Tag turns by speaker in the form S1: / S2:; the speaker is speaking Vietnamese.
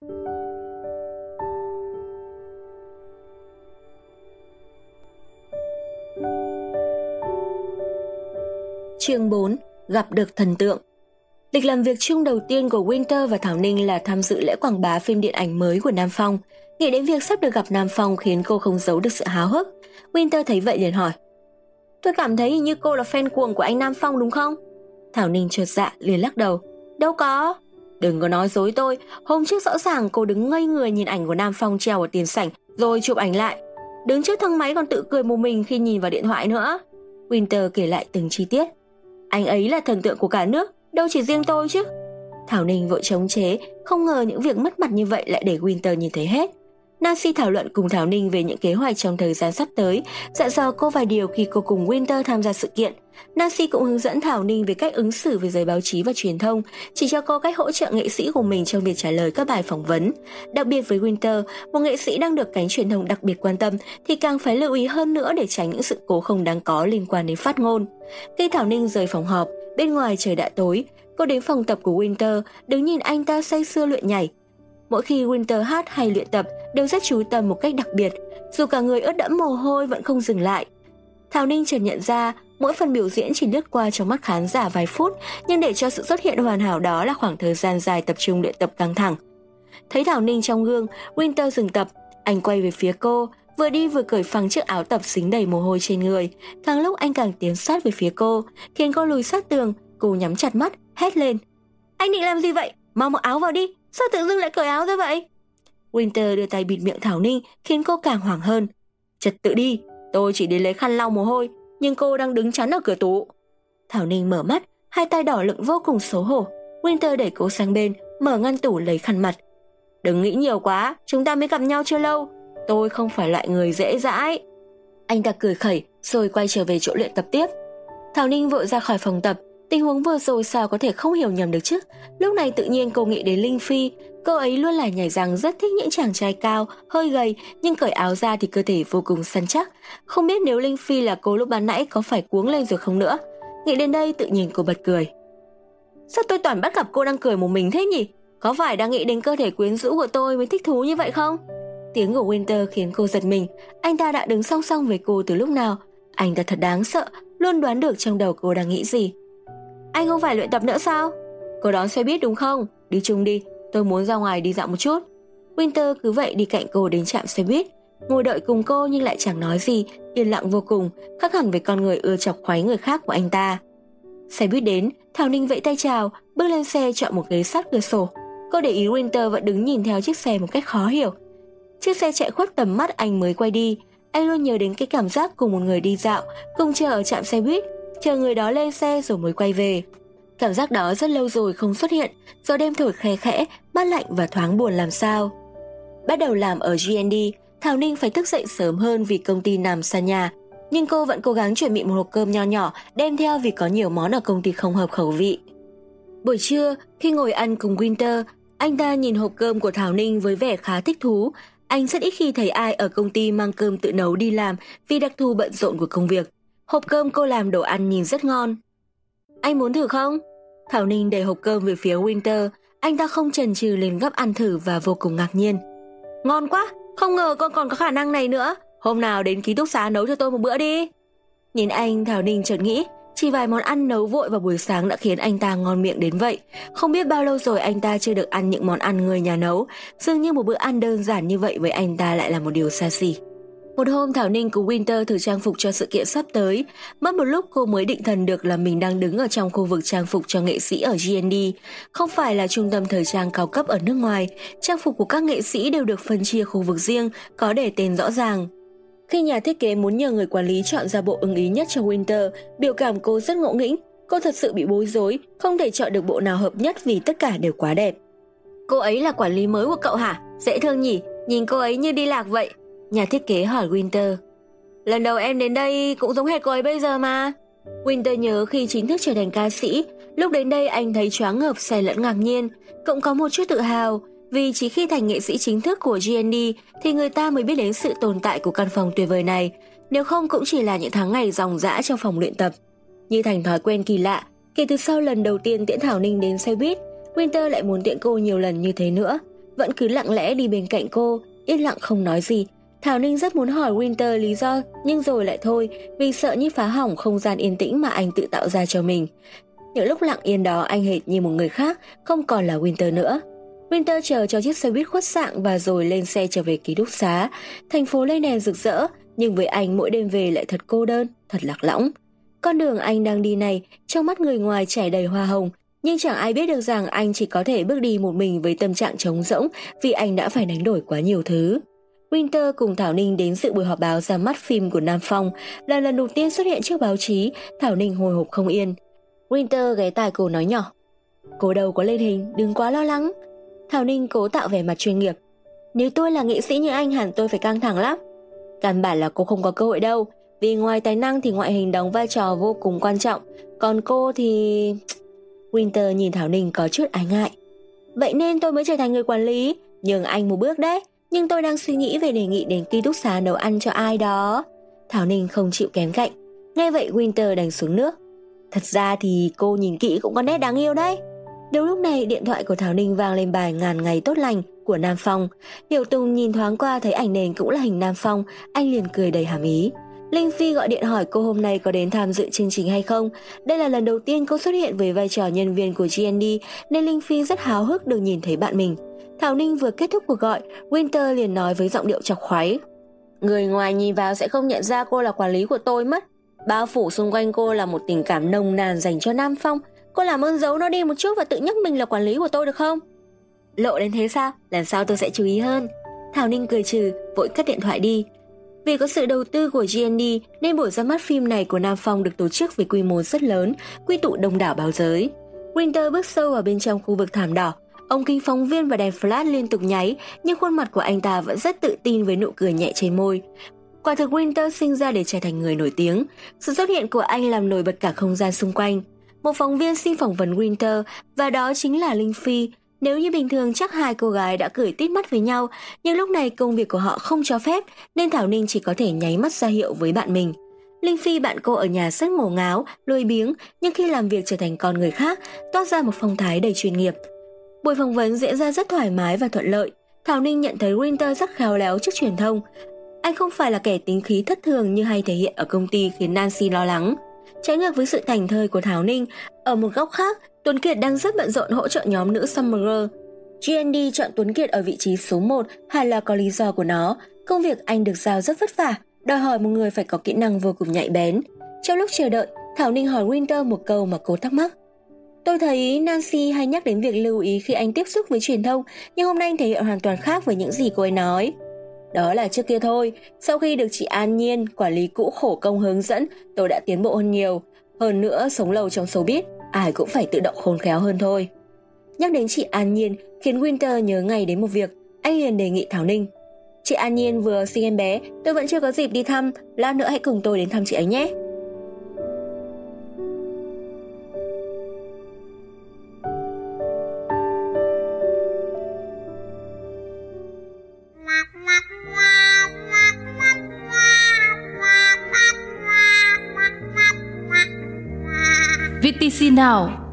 S1: Chương 4. Gặp được thần tượng. Lịch làm việc chung đầu tiên của Winter và Thảo Ninh là tham dự lễ quảng bá phim điện ảnh mới của Nam Phong. Nghĩ đến việc sắp được gặp Nam Phong khiến cô không giấu được sự háo hức. Winter thấy vậy liền hỏi: "Tôi cảm thấy hình như cô là fan cuồng của anh Nam Phong đúng không?" Thảo Ninh chột dạ liền lắc đầu: "Đâu có. Đừng có nói dối tôi, hôm trước rõ ràng cô đứng ngây người nhìn ảnh của Nam Phong treo ở tiền sảnh rồi chụp ảnh lại. Đứng trước thang máy còn tự cười một mình khi nhìn vào điện thoại nữa." Winter kể lại từng chi tiết. "Anh ấy là thần tượng của cả nước, đâu chỉ riêng tôi chứ." Thảo Ninh vội chống chế, không ngờ những việc mất mặt như vậy lại để Winter nhìn thấy hết. Nancy thảo luận cùng Thảo Ninh về những kế hoạch trong thời gian sắp tới, dặn dò cô vài điều khi cô cùng Winter tham gia sự kiện. Nancy cũng hướng dẫn Thảo Ninh về cách ứng xử với giới báo chí và truyền thông, chỉ cho cô cách hỗ trợ nghệ sĩ của mình trong việc trả lời các bài phỏng vấn. Đặc biệt với Winter, một nghệ sĩ đang được cánh truyền thông đặc biệt quan tâm thì càng phải lưu ý hơn nữa để tránh những sự cố không đáng có liên quan đến phát ngôn. Khi Thảo Ninh rời phòng họp, bên ngoài trời đã tối, cô đến phòng tập của Winter, đứng nhìn anh ta say sưa luyện nhảy. Mỗi khi Winter hát hay luyện tập đều rất chú tâm một cách đặc biệt, dù cả người ướt đẫm mồ hôi vẫn không dừng lại. Thảo Ninh chợt nhận ra mỗi phần biểu diễn chỉ lướt qua trong mắt khán giả vài phút, nhưng để cho sự xuất hiện hoàn hảo đó là khoảng thời gian dài tập trung luyện tập căng thẳng. Thấy Thảo Ninh trong gương, Winter dừng tập, anh quay về phía cô, vừa đi vừa cởi phăng chiếc áo tập dính đầy mồ hôi trên người. Càng lúc anh càng tiến sát về phía cô, khiến cô lùi sát tường. Cô nhắm chặt mắt, hét lên: "Anh định làm gì vậy? Mau mặc áo vào đi, sao tự dưng lại cởi áo ra vậy?" Winter đưa tay bịt miệng Thảo Ninh, khiến cô càng hoảng hơn. "Trật tự đi, tôi chỉ đến lấy khăn lau mồ hôi, nhưng cô đang đứng chắn ở cửa tủ." Thảo Ninh mở mắt, hai tay đỏ lựng vô cùng xấu hổ. Winter đẩy cô sang bên, mở ngăn tủ lấy khăn mặt. "Đừng nghĩ nhiều quá, chúng ta mới gặp nhau chưa lâu. Tôi không phải loại người dễ dãi." Anh ta cười khẩy rồi quay trở về chỗ luyện tập tiếp. Thảo Ninh vội ra khỏi phòng tập. Tình huống vừa rồi sao có thể không hiểu nhầm được chứ? Lúc này tự nhiên cô nghĩ đến Linh Phi. Cô ấy luôn là nhảy rằng rất thích những chàng trai cao, hơi gầy, nhưng cởi áo ra thì cơ thể vô cùng săn chắc. Không biết nếu Linh Phi là cô lúc ban nãy có phải cuống lên rồi không nữa. Nghĩ đến đây tự nhiên cô bật cười. Sao tôi toàn bắt gặp cô đang cười một mình thế nhỉ? Có phải đang nghĩ đến cơ thể quyến rũ của tôi mới thích thú như vậy không? Tiếng của Winter khiến cô giật mình. Anh ta đã đứng song song với cô từ lúc nào? Anh ta thật đáng sợ, luôn đoán được trong đầu cô đang nghĩ gì. Anh không phải luyện tập nữa sao? Cô đón xe buýt đúng không? Đi chung đi, tôi muốn ra ngoài đi dạo một chút. Winter cứ vậy đi cạnh cô đến trạm xe buýt, ngồi đợi cùng cô nhưng lại chẳng nói gì, yên lặng vô cùng, khác hẳn với con người ưa chọc khoái người khác của anh ta. Xe buýt đến, Thảo Ninh vẫy tay chào, bước lên xe chọn một ghế sát cửa sổ. Cô để ý Winter vẫn đứng nhìn theo chiếc xe một cách khó hiểu. Chiếc xe chạy khuất tầm mắt anh mới quay đi. Anh luôn nhớ đến cái cảm giác cùng một người đi dạo, cùng chờ ở trạm xe buýt, chờ người đó lên xe rồi mới quay về. Cảm giác đó rất lâu rồi không xuất hiện, gió đêm thổi khe khẽ, mát lạnh và thoáng buồn làm sao. Bắt đầu làm ở GND, Thảo Ninh phải thức dậy sớm hơn vì công ty nằm xa nhà, nhưng cô vẫn cố gắng chuẩn bị một hộp cơm nho nhỏ đem theo vì có nhiều món ở công ty không hợp khẩu vị. Buổi trưa, khi ngồi ăn cùng Winter, anh ta nhìn hộp cơm của Thảo Ninh với vẻ khá thích thú. Anh rất ít khi thấy ai ở công ty mang cơm tự nấu đi làm vì đặc thù bận rộn của công việc. Hộp cơm cô làm đồ ăn nhìn rất ngon. Anh muốn thử không? Thảo Ninh đẩy hộp cơm về phía Winter. Anh ta không chần chừ liền gắp ăn thử và vô cùng ngạc nhiên. Ngon quá, không ngờ con còn có khả năng này nữa. Hôm nào đến ký túc xá nấu cho tôi một bữa đi. Nhìn anh, Thảo Ninh chợt nghĩ, chỉ vài món ăn nấu vội vào buổi sáng đã khiến anh ta ngon miệng đến vậy. Không biết bao lâu rồi anh ta chưa được ăn những món ăn người nhà nấu. Dường như một bữa ăn đơn giản như vậy với anh ta lại là một điều xa xỉ. Một hôm Thảo Ninh cùng Winter thử trang phục cho sự kiện sắp tới. Mất một lúc cô mới định thần được là mình đang đứng ở trong khu vực trang phục cho nghệ sĩ ở GND. Không phải là trung tâm thời trang cao cấp ở nước ngoài. Trang phục của các nghệ sĩ đều được phân chia khu vực riêng, có để tên rõ ràng. Khi nhà thiết kế muốn nhờ người quản lý chọn ra bộ ưng ý nhất cho Winter, biểu cảm cô rất ngộ nghĩnh. Cô thật sự bị bối rối, không thể chọn được bộ nào hợp nhất vì tất cả đều quá đẹp. Cô ấy là quản lý mới của cậu hả? Dễ thương nhỉ, nhìn cô ấy như đi lạc vậy. Nhà thiết kế hỏi Winter. Lần đầu em đến đây cũng giống hệt cô ấy bây giờ mà. Winter nhớ khi chính thức trở thành ca sĩ, lúc đến đây anh thấy choáng ngợp xen lẫn ngạc nhiên, cũng có một chút tự hào, vì chỉ khi thành nghệ sĩ chính thức của GND thì người ta mới biết đến sự tồn tại của căn phòng tuyệt vời này, nếu không cũng chỉ là những tháng ngày ròng rã trong phòng luyện tập. Như thành thói quen kỳ lạ, kể từ sau lần đầu tiên tiễn Thảo Ninh đến xe buýt, Winter lại muốn tiễn cô nhiều lần như thế nữa. vẫn cứ lặng lẽ đi bên cạnh cô, yên lặng không nói gì. Thảo Ninh rất muốn hỏi Winter lý do, nhưng rồi lại thôi, vì sợ như phá hỏng không gian yên tĩnh mà anh tự tạo ra cho mình. Những lúc lặng yên đó anh hệt như một người khác, không còn là Winter nữa. Winter chờ cho chiếc xe buýt khuất dạng và rồi lên xe trở về ký túc xá. Thành phố lên đèn rực rỡ, nhưng với anh mỗi đêm về lại thật cô đơn, thật lạc lõng. Con đường anh đang đi này, trong mắt người ngoài trải đầy hoa hồng, nhưng chẳng ai biết được rằng anh chỉ có thể bước đi một mình với tâm trạng trống rỗng vì anh đã phải đánh đổi quá nhiều thứ. Winter cùng Thảo Ninh đến dự buổi họp báo ra mắt phim của Nam Phong, là lần đầu tiên xuất hiện trước báo chí. Thảo Ninh hồi hộp không yên. Winter ghé tai cô nói nhỏ: "Cô đâu có lên hình, đừng quá lo lắng." Thảo Ninh cố tạo vẻ mặt chuyên nghiệp: "Nếu tôi là nghệ sĩ như anh hẳn tôi phải căng thẳng lắm." Căn bản là cô không có cơ hội đâu, vì ngoài tài năng thì ngoại hình đóng vai trò vô cùng quan trọng, còn cô thì... Winter nhìn Thảo Ninh có chút ái ngại. "Vậy nên tôi mới trở thành người quản lý, nhường anh một bước đấy, nhưng tôi đang suy nghĩ về đề nghị đến ký túc xá nấu ăn cho ai đó." Thảo Ninh không chịu kém cạnh. Nghe vậy Winter đành xuống nước. "Thật ra thì cô nhìn kỹ cũng có nét đáng yêu đấy." Đúng lúc này điện thoại của Thảo Ninh vang lên bài Ngàn Ngày Tốt Lành của Nam Phong. Hiểu Tùng nhìn thoáng qua thấy ảnh nền cũng là hình Nam Phong, anh liền cười đầy hàm ý. Linh Phi gọi điện hỏi cô hôm nay có đến tham dự chương trình hay không. Đây là lần đầu tiên cô xuất hiện với vai trò nhân viên của GND nên Linh Phi rất háo hức được nhìn thấy bạn mình. Thảo Ninh vừa kết thúc cuộc gọi, Winter liền nói với giọng điệu chọc khoái: "Người ngoài nhìn vào sẽ không nhận ra cô là quản lý của tôi mất. Bao phủ xung quanh cô là một tình cảm nồng nàn dành cho Nam Phong. Cô làm ơn giấu nó đi một chút và tự nhắc mình là quản lý của tôi được không?" "Lộ đến thế sao? Lần sau tôi sẽ chú ý hơn." Thảo Ninh cười trừ, vội cất điện thoại đi. Vì có sự đầu tư của GND nên buổi ra mắt phim này của Nam Phong được tổ chức với quy mô rất lớn, quy tụ đông đảo báo giới. Winter bước sâu vào bên trong khu vực thảm đỏ. Ống kính phóng viên và đèn flash liên tục nháy, nhưng khuôn mặt của anh ta vẫn rất tự tin với nụ cười nhẹ trên môi. Quả thực Winter sinh ra để trở thành người nổi tiếng. Sự xuất hiện của anh làm nổi bật cả không gian xung quanh. Một phóng viên xin phỏng vấn Winter, và đó chính là Linh Phi. Nếu như bình thường chắc hai cô gái đã cười tít mắt với nhau, nhưng lúc này công việc của họ không cho phép nên Thảo Ninh chỉ có thể nháy mắt ra hiệu với bạn mình. Linh Phi bạn cô ở nhà rất ngổ ngáo, lười biếng, nhưng khi làm việc trở thành con người khác, toát ra một phong thái đầy chuyên nghiệp. Buổi phỏng vấn diễn ra rất thoải mái và thuận lợi. Thảo Ninh nhận thấy Winter rất khéo léo trước truyền thông. Anh không phải là kẻ tính khí thất thường như hay thể hiện ở công ty khiến Nancy lo lắng. Trái ngược với sự thảnh thơi của Thảo Ninh, ở một góc khác, Tuấn Kiệt đang rất bận rộn hỗ trợ nhóm nữ Summer Girl. GND chọn Tuấn Kiệt ở vị trí số 1 hay là có lý do của nó. Công việc anh được giao rất vất vả, đòi hỏi một người phải có kỹ năng vô cùng nhạy bén. Trong lúc chờ đợi, Thảo Ninh hỏi Winter một câu mà cô thắc mắc. "Tôi thấy Nancy hay nhắc đến việc lưu ý khi anh tiếp xúc với truyền thông, nhưng hôm nay anh thể hiện hoàn toàn khác với những gì cô ấy nói." "Đó là trước kia thôi, sau khi được chị An Nhiên, quản lý cũ khổ công hướng dẫn, tôi đã tiến bộ hơn nhiều. Hơn nữa, sống lâu trong showbiz, ai cũng phải tự động khôn khéo hơn thôi." Nhắc đến chị An Nhiên khiến Winter nhớ ngay đến một việc, anh liền đề nghị Thảo Ninh: "Chị An Nhiên vừa sinh em bé, tôi vẫn chưa có dịp đi thăm, lát nữa hãy cùng tôi đến thăm chị ấy nhé."
S2: VTC Now